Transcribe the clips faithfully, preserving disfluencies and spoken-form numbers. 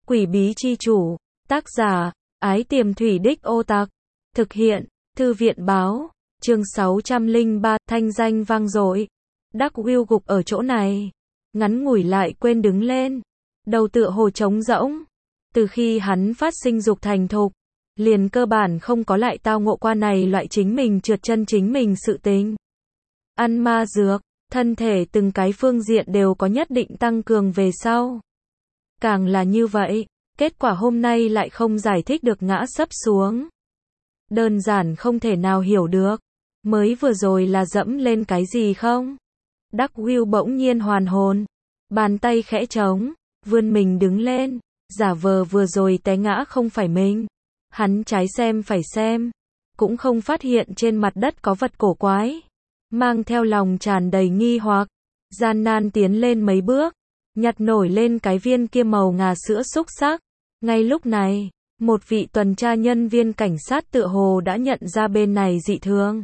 Quỷ bí chi chủ, tác giả, Ái Tiềm Thủy Đích Ô Tặc, thực hiện, Thư viện báo, chương sáu trăm lẻ ba, thanh danh vang dội. Đắc Will gục ở chỗ này, ngắn ngủi lại quên đứng lên, đầu tựa hồ trống rỗng. Từ khi hắn phát sinh dục thành thục, liền cơ bản không có lại tao ngộ qua này loại chính mình trượt chân chính mình sự tình. Ăn ma dược, thân thể từng cái phương diện đều có nhất định tăng cường về sau. Càng là như vậy, kết quả hôm nay lại không giải thích được ngã sấp xuống. Đơn giản không thể nào hiểu được. Mới vừa rồi là dẫm lên cái gì không? Đắc Will bỗng nhiên hoàn hồn. Bàn tay khẽ trống, vươn mình đứng lên, giả vờ vừa rồi té ngã không phải mình. Hắn trái xem phải xem, cũng không phát hiện trên mặt đất có vật cổ quái. Mang theo lòng tràn đầy nghi hoặc, gian nan tiến lên mấy bước, nhặt nổi lên cái viên kia màu ngà sữa xúc xắc. Ngay lúc này, một vị tuần tra nhân viên cảnh sát tựa hồ đã nhận ra bên này dị thường.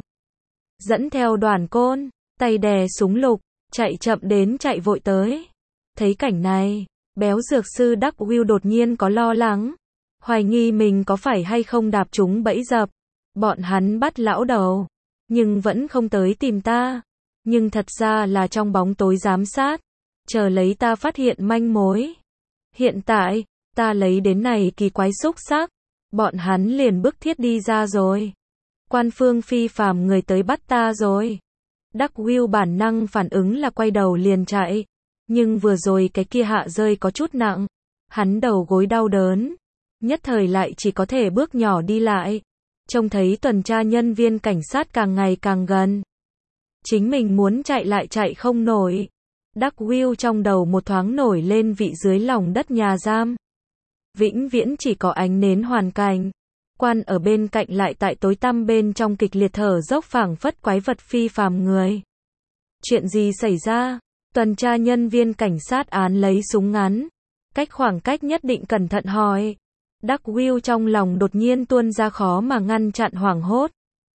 Dẫn theo đoàn côn, tay đè súng lục, chạy chậm đến chạy vội tới. Thấy cảnh này, béo dược sư Đắc Will đột nhiên có lo lắng, hoài nghi mình có phải hay không đạp trúng bẫy dập. Bọn hắn bắt lão đầu, nhưng vẫn không tới tìm ta. Nhưng thật ra là trong bóng tối giám sát, chờ lấy ta phát hiện manh mối. Hiện tại, ta lấy đến này kỳ quái xúc xắc, bọn hắn liền bức thiết đi ra rồi. Quan phương phi phàm người tới bắt ta rồi. Đắc Will bản năng phản ứng là quay đầu liền chạy. Nhưng vừa rồi cái kia hạ rơi có chút nặng. Hắn đầu gối đau đớn. Nhất thời lại chỉ có thể bước nhỏ đi lại. Trông thấy tuần tra nhân viên cảnh sát càng ngày càng gần. Chính mình muốn chạy lại chạy không nổi. Đắc Will trong đầu một thoáng nổi lên vị dưới lòng đất nhà giam. Vĩnh viễn chỉ có ánh nến hoàn cảnh. Quan ở bên cạnh lại tại tối tăm bên trong kịch liệt thở dốc phảng phất quái vật phi phàm người. Chuyện gì xảy ra? Tuần tra nhân viên cảnh sát án lấy súng ngắn. Cách khoảng cách nhất định cẩn thận hỏi. Đắc Will trong lòng đột nhiên tuôn ra khó mà ngăn chặn hoảng hốt.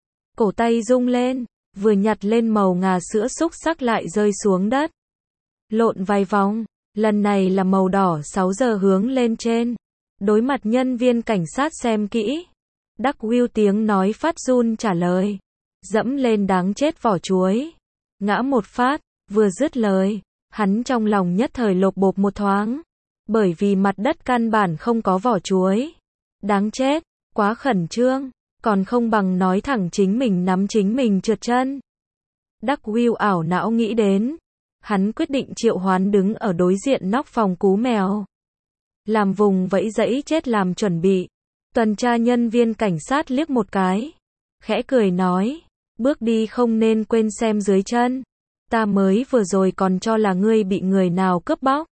Cổ tay rung lên, vừa nhặt lên màu ngà sữa xúc xắc lại rơi xuống đất. Lộn vài vòng, lần này là màu đỏ sáu giờ hướng lên trên. Đối mặt nhân viên cảnh sát xem kỹ. Đắc Will tiếng nói phát run trả lời. Dẫm lên đáng chết vỏ chuối. Ngã một phát, vừa dứt lời, hắn trong lòng nhất thời lột bột một thoáng. Bởi vì mặt đất căn bản không có vỏ chuối. Đáng chết, quá khẩn trương, còn không bằng nói thẳng chính mình nắm chính mình trượt chân. Đắc Will ảo não nghĩ đến. Hắn quyết định triệu hoán đứng ở đối diện nóc phòng cú mèo. Làm vùng vẫy dẫy chết làm chuẩn bị. Tuần tra nhân viên cảnh sát liếc một cái. Khẽ cười nói. Bước đi không nên quên xem dưới chân. Ta mới vừa rồi còn cho là ngươi bị người nào cướp bóc.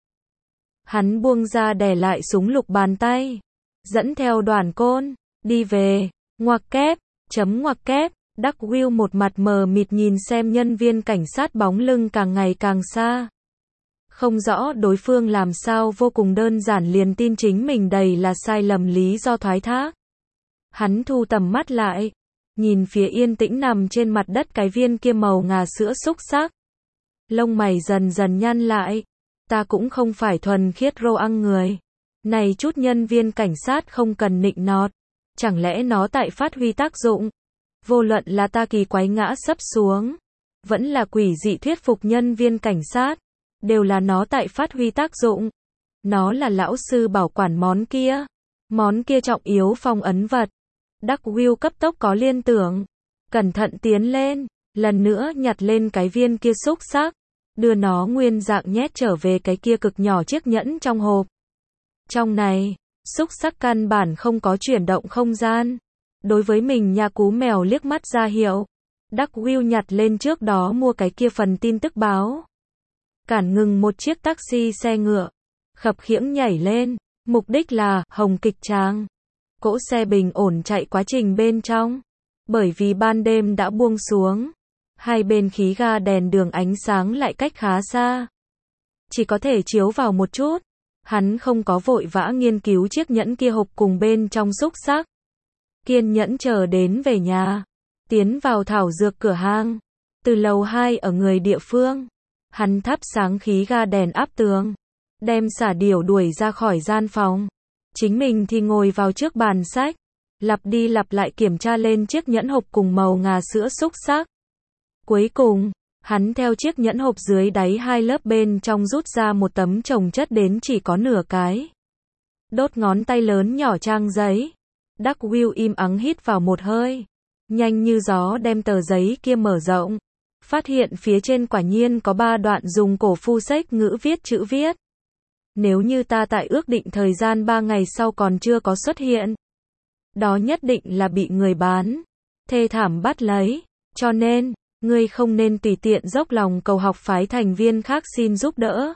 Hắn buông ra đè lại súng lục bàn tay. Dẫn theo đoàn côn. Đi về. Ngoặc kép. Chấm ngoặc kép. Đắc Will một mặt mờ mịt nhìn xem nhân viên cảnh sát bóng lưng càng ngày càng xa. Không rõ đối phương làm sao vô cùng đơn giản liền tin chính mình đầy là sai lầm lý do thoái thác. Hắn thu tầm mắt lại, nhìn phía yên tĩnh nằm trên mặt đất cái viên kia màu ngà sữa xúc xắc. Lông mày dần dần nhăn lại. Ta cũng không phải thuần khiết rô ăn người. Này chút nhân viên cảnh sát không cần nịnh nọt. Chẳng lẽ nó tại phát huy tác dụng? Vô luận là ta kỳ quái ngã sấp xuống, vẫn là quỷ dị thuyết phục nhân viên cảnh sát, đều là nó tại phát huy tác dụng. Nó là lão sư bảo quản món kia. Món kia trọng yếu phong ấn vật. Đắc Will cấp tốc có liên tưởng. Cẩn thận tiến lên, lần nữa nhặt lên cái viên kia xúc xắc, đưa nó nguyên dạng nhét trở về cái kia cực nhỏ chiếc nhẫn trong hộp. Trong này, xúc xắc căn bản không có chuyển động không gian. Đối với mình nhà cú mèo liếc mắt ra hiệu. Đắc Will nhặt lên trước đó mua cái kia phần tin tức báo. Cản ngừng một chiếc taxi xe ngựa. Khập khiễng nhảy lên. Mục đích là Hồng Kịch Tràng. Cỗ xe bình ổn chạy quá trình bên trong. Bởi vì ban đêm đã buông xuống. Hai bên khí ga đèn đường ánh sáng lại cách khá xa. Chỉ có thể chiếu vào một chút. Hắn không có vội vã nghiên cứu chiếc nhẫn kia hộp cùng bên trong xúc xắc. Kiên nhẫn chờ đến về nhà. Tiến vào thảo dược cửa hàng. Từ lầu hai ở người địa phương. Hắn thắp sáng khí ga đèn áp tường. Đem xả điểu đuổi ra khỏi gian phòng. Chính mình thì ngồi vào trước bàn sách, lặp đi lặp lại kiểm tra lên chiếc nhẫn hộp cùng màu ngà sữa xúc xắc. Cuối cùng, hắn theo chiếc nhẫn hộp dưới đáy hai lớp bên trong rút ra một tấm chồng chất đến chỉ có nửa cái. Đốt ngón tay lớn nhỏ trang giấy. Đắc Will im ắng hít vào một hơi. Nhanh như gió đem tờ giấy kia mở rộng. Phát hiện phía trên quả nhiên có ba đoạn dùng cổ phu sách ngữ viết chữ viết. Nếu như ta tại ước định thời gian ba ngày sau còn chưa có xuất hiện, đó nhất định là bị người bán thê thảm bắt lấy. Cho nên, ngươi không nên tùy tiện dốc lòng cầu học phái thành viên khác xin giúp đỡ.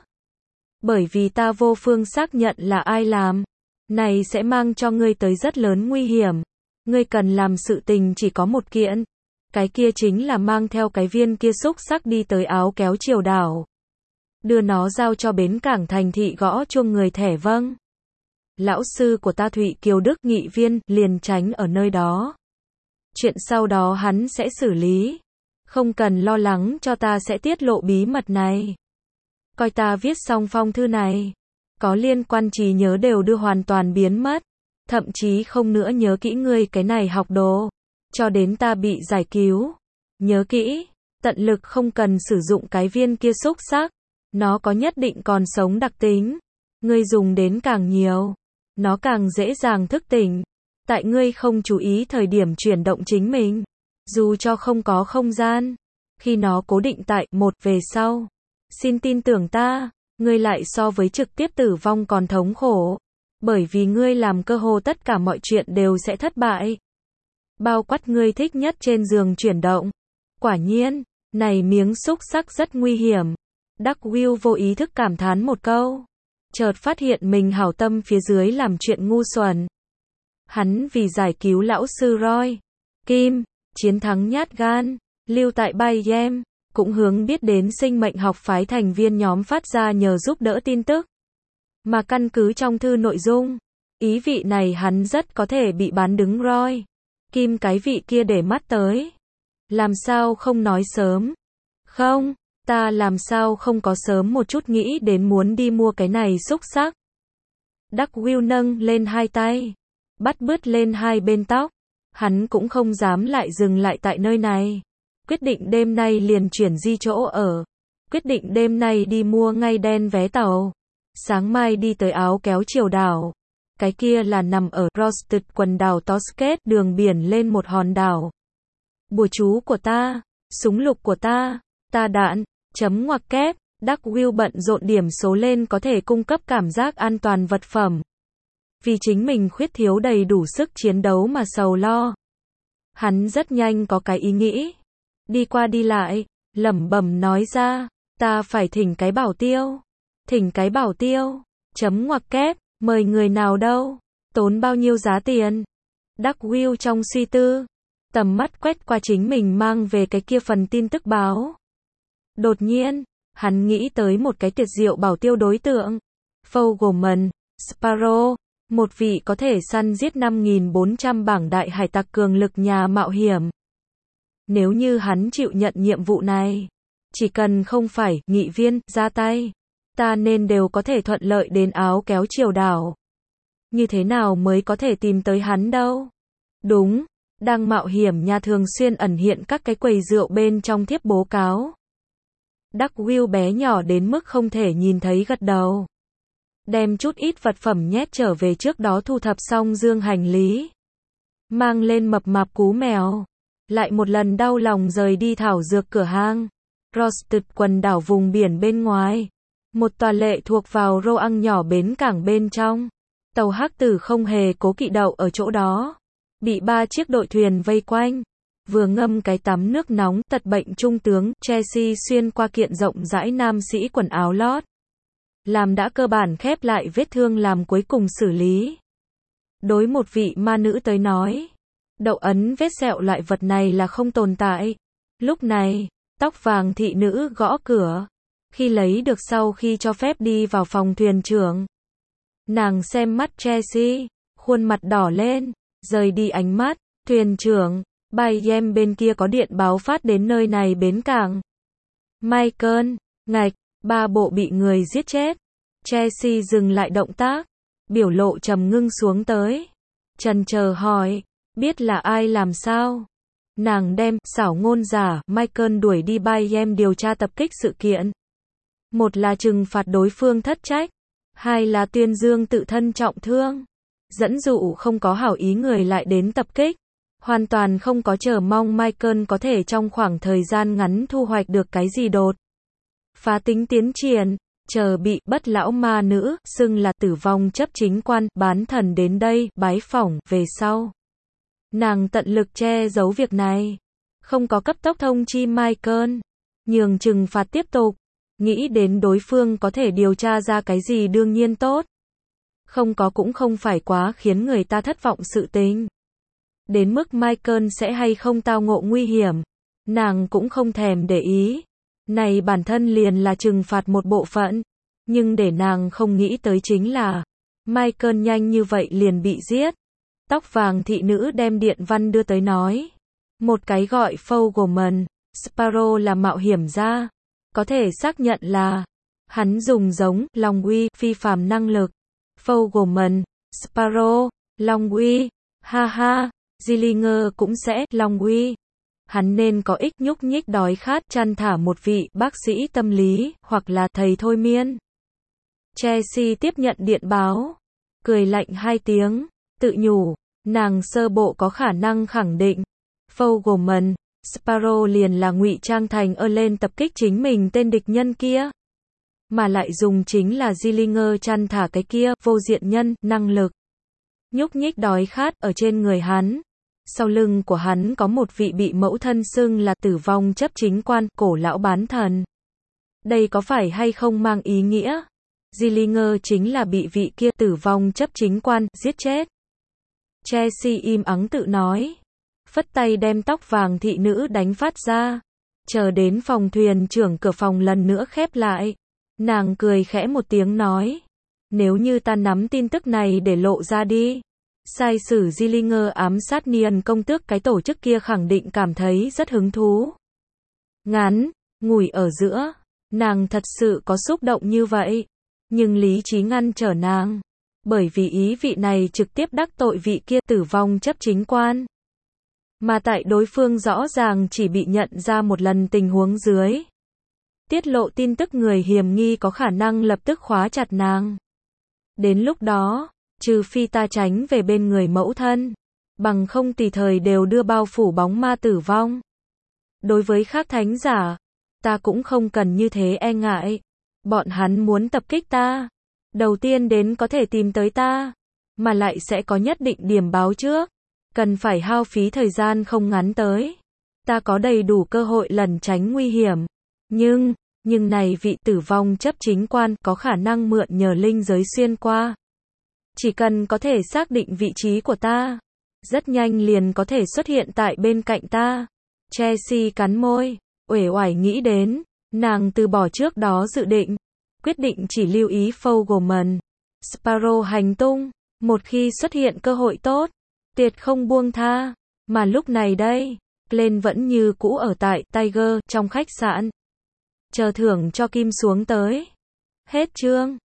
Bởi vì ta vô phương xác nhận là ai làm. Này sẽ mang cho ngươi tới rất lớn nguy hiểm. Ngươi cần làm sự tình chỉ có một kiện. Cái kia chính là mang theo cái viên kia xúc xắc đi tới áo kéo triều đảo. Đưa nó giao cho bến cảng thành thị gõ chuông người thẻ vâng. Lão sư của ta Thụy Kiều Đức nghị viên liền tránh ở nơi đó. Chuyện sau đó hắn sẽ xử lý. Không cần lo lắng cho ta sẽ tiết lộ bí mật này. Coi ta viết xong phong thư này. Có liên quan trí nhớ đều đưa hoàn toàn biến mất. Thậm chí không nữa nhớ kỹ ngươi cái này học đồ. Cho đến ta bị giải cứu. Nhớ kỹ, tận lực không cần sử dụng cái viên kia xúc xắc. Nó có nhất định còn sống đặc tính. Ngươi dùng đến càng nhiều, nó càng dễ dàng thức tỉnh. Tại ngươi không chú ý thời điểm chuyển động chính mình. Dù cho không có không gian. Khi nó cố định tại một về sau. Xin tin tưởng ta, ngươi lại so với trực tiếp tử vong còn thống khổ. Bởi vì ngươi làm cơ hồ tất cả mọi chuyện đều sẽ thất bại. Bao quát ngươi thích nhất trên giường chuyển động. Quả nhiên, này miếng xúc xắc rất nguy hiểm. Đắc Will vô ý thức cảm thán một câu. Chợt phát hiện mình hảo tâm phía dưới làm chuyện ngu xuẩn. Hắn vì giải cứu lão sư Roy Kim, chiến thắng nhát gan, lưu tại Bayem, cũng hướng biết đến sinh mệnh học phái thành viên nhóm phát ra nhờ giúp đỡ tin tức. Mà căn cứ trong thư nội dung, ý vị này hắn rất có thể bị bán đứng Roy Kim cái vị kia để mắt tới. Làm sao không nói sớm? Không, ta làm sao không có sớm một chút nghĩ đến muốn đi mua cái này xúc xắc. Đắc Will nâng lên hai tay, bắt bứt lên hai bên tóc. Hắn cũng không dám lại dừng lại tại nơi này. Quyết định đêm nay liền chuyển di chỗ ở. Quyết định đêm nay đi mua ngay đen vé tàu. Sáng mai đi tới áo kéo triều đảo. Cái kia là nằm ở Rosted quần đảo Tosket đường biển lên một hòn đảo. Bùa chú của ta, súng lục của ta, ta đạn, chấm ngoặc kép. Đắc Will bận rộn điểm số lên có thể cung cấp cảm giác an toàn vật phẩm. Vì chính mình khuyết thiếu đầy đủ sức chiến đấu mà sầu lo. Hắn rất nhanh có cái ý nghĩ. Đi qua đi lại, lẩm bẩm nói ra, ta phải thỉnh cái bảo tiêu. Thỉnh cái bảo tiêu, chấm ngoặc kép, mời người nào đâu, tốn bao nhiêu giá tiền. Đắc Will trong suy tư, tầm mắt quét qua chính mình mang về cái kia phần tin tức báo. Đột nhiên, hắn nghĩ tới một cái tuyệt diệu bảo tiêu đối tượng. Fogelman, Sparrow, một vị có thể săn giết năm nghìn bốn trăm bảng đại hải tặc cường lực nhà mạo hiểm. Nếu như hắn chịu nhận nhiệm vụ này, chỉ cần không phải nghị viên ra tay, ta nên đều có thể thuận lợi đến áo kéo triều đảo. Như thế nào mới có thể tìm tới hắn đâu? Đúng, đang mạo hiểm nhà thường xuyên ẩn hiện các cái quầy rượu bên trong thiếp bố cáo. Đắc Will bé nhỏ đến mức không thể nhìn thấy gật đầu. Đem chút ít vật phẩm nhét trở về trước đó thu thập xong dương hành lý. Mang lên mập mạp cú mèo. Lại một lần đau lòng rời đi thảo dược cửa hang. Rosted quần đảo vùng biển bên ngoài. Một tòa lệ thuộc vào Roang nhỏ bến cảng bên trong. Tàu hắc tử không hề cố kỵ đậu ở chỗ đó. Bị ba chiếc đội thuyền vây quanh. Vừa ngâm cái tắm nước nóng tật bệnh trung tướng Chelsea xuyên qua kiện rộng rãi nam sĩ quần áo lót. Làm đã cơ bản khép lại vết thương làm cuối cùng xử lý. Đối một vị ma nữ tới nói, đậu ấn vết sẹo loại vật này là không tồn tại. Lúc này, tóc vàng thị nữ gõ cửa. Khi lấy được sau khi cho phép đi vào phòng thuyền trưởng. Nàng xem mắt Chelsea, khuôn mặt đỏ lên, rời đi ánh mắt. Thuyền trưởng, Bayem bên kia có điện báo phát đến nơi này bến cảng. Michael, ngạch, ba bộ bị người giết chết. Chelsea dừng lại động tác. biểu lộ trầm ngưng xuống tới. Chần chờ hỏi, biết là ai làm sao? Nàng đem xảo ngôn giả Michael đuổi đi Bayern điều tra tập kích sự kiện. Một là trừng phạt đối phương thất trách, hai là tuyên dương tự thân trọng thương, dẫn dụ không có hảo ý người lại đến tập kích. Hoàn toàn không có chờ mong Michael có thể trong khoảng thời gian ngắn thu hoạch được cái gì đột phá tính tiến triển, chờ bị bất lão ma nữ xưng là tử vong chấp chính quan bán thần đến đây bái phỏng về sau. Nàng tận lực che giấu việc này, không có cấp tốc thông chi Michael, nhường trừng phạt tiếp tục, nghĩ đến đối phương có thể điều tra ra cái gì đương nhiên tốt. Không có cũng không phải quá khiến người ta thất vọng sự tình. Đến mức Michael sẽ hay không tao ngộ nguy hiểm, nàng cũng không thèm để ý. Này bản thân liền là trừng phạt một bộ phận, nhưng để nàng không nghĩ tới chính là Michael nhanh như vậy liền bị giết. Tóc vàng thị nữ đem điện văn đưa tới nói, một cái gọi Fogelman, Sparrow là mạo hiểm gia, có thể xác nhận là hắn dùng giống Long Uy phi phàm năng lực. Fogelman, Sparrow, Long Uy, ha ha, Zillinger cũng sẽ Long Uy. Hắn nên có ích nhúc nhích đói khát chăn thả một vị bác sĩ tâm lý, hoặc là thầy thôi miên. Chelsea tiếp nhận điện báo, cười lạnh hai tiếng, tự nhủ, nàng sơ bộ có khả năng khẳng định, Fogelman, Sparrow liền là ngụy trang thành ơ lên tập kích chính mình tên địch nhân kia. Mà lại dùng chính là Zillinger chăn thả cái kia, vô diện nhân, năng lực. Nhúc nhích đói khát ở trên người hắn. Sau lưng của hắn có một vị bị mẫu thân xưng là tử vong chấp chính quan, cổ lão bán thần. Đây có phải hay không mang ý nghĩa? Zillinger chính là bị vị kia tử vong chấp chính quan, giết chết. Chelsea im ắng tự nói. Phất tay đem tóc vàng thị nữ đánh phát ra. Chờ đến phòng thuyền trưởng cửa phòng lần nữa khép lại. Nàng cười khẽ một tiếng nói. Nếu như ta nắm tin tức này để lộ ra đi. Sai sử Zillinger ám sát Niên công tước cái tổ chức kia khẳng định cảm thấy rất hứng thú. Ngắn, ngủi ở giữa. Nàng thật sự có xúc động như vậy. Nhưng lý trí ngăn trở nàng. Bởi vì ý vị này trực tiếp đắc tội vị kia tử vong chấp chính quan. Mà tại đối phương rõ ràng chỉ bị nhận ra một lần tình huống dưới. Tiết lộ tin tức người hiểm nghi có khả năng lập tức khóa chặt nàng. Đến lúc đó, trừ phi ta tránh về bên người mẫu thân, bằng không tùy thời đều đưa bao phủ bóng ma tử vong. Đối với khác thánh giả, ta cũng không cần như thế e ngại. Bọn hắn muốn tập kích ta. Đầu tiên đến có thể tìm tới ta, mà lại sẽ có nhất định điểm báo trước. Cần phải hao phí thời gian không ngắn tới. Ta có đầy đủ cơ hội lẩn tránh nguy hiểm. Nhưng, nhưng này vị tử vong chấp chính quan có khả năng mượn nhờ linh giới xuyên qua. Chỉ cần có thể xác định vị trí của ta, rất nhanh liền có thể xuất hiện tại bên cạnh ta. Chelsea cắn môi, uể oải nghĩ đến, nàng từ bỏ trước đó dự định, quyết định chỉ lưu ý Fogelman, Sparrow hành tung, một khi xuất hiện cơ hội tốt, tuyệt không buông tha. Mà lúc này đây, Glenn vẫn như cũ ở tại Tiger trong khách sạn, chờ thưởng cho Kim xuống tới. Hết chương.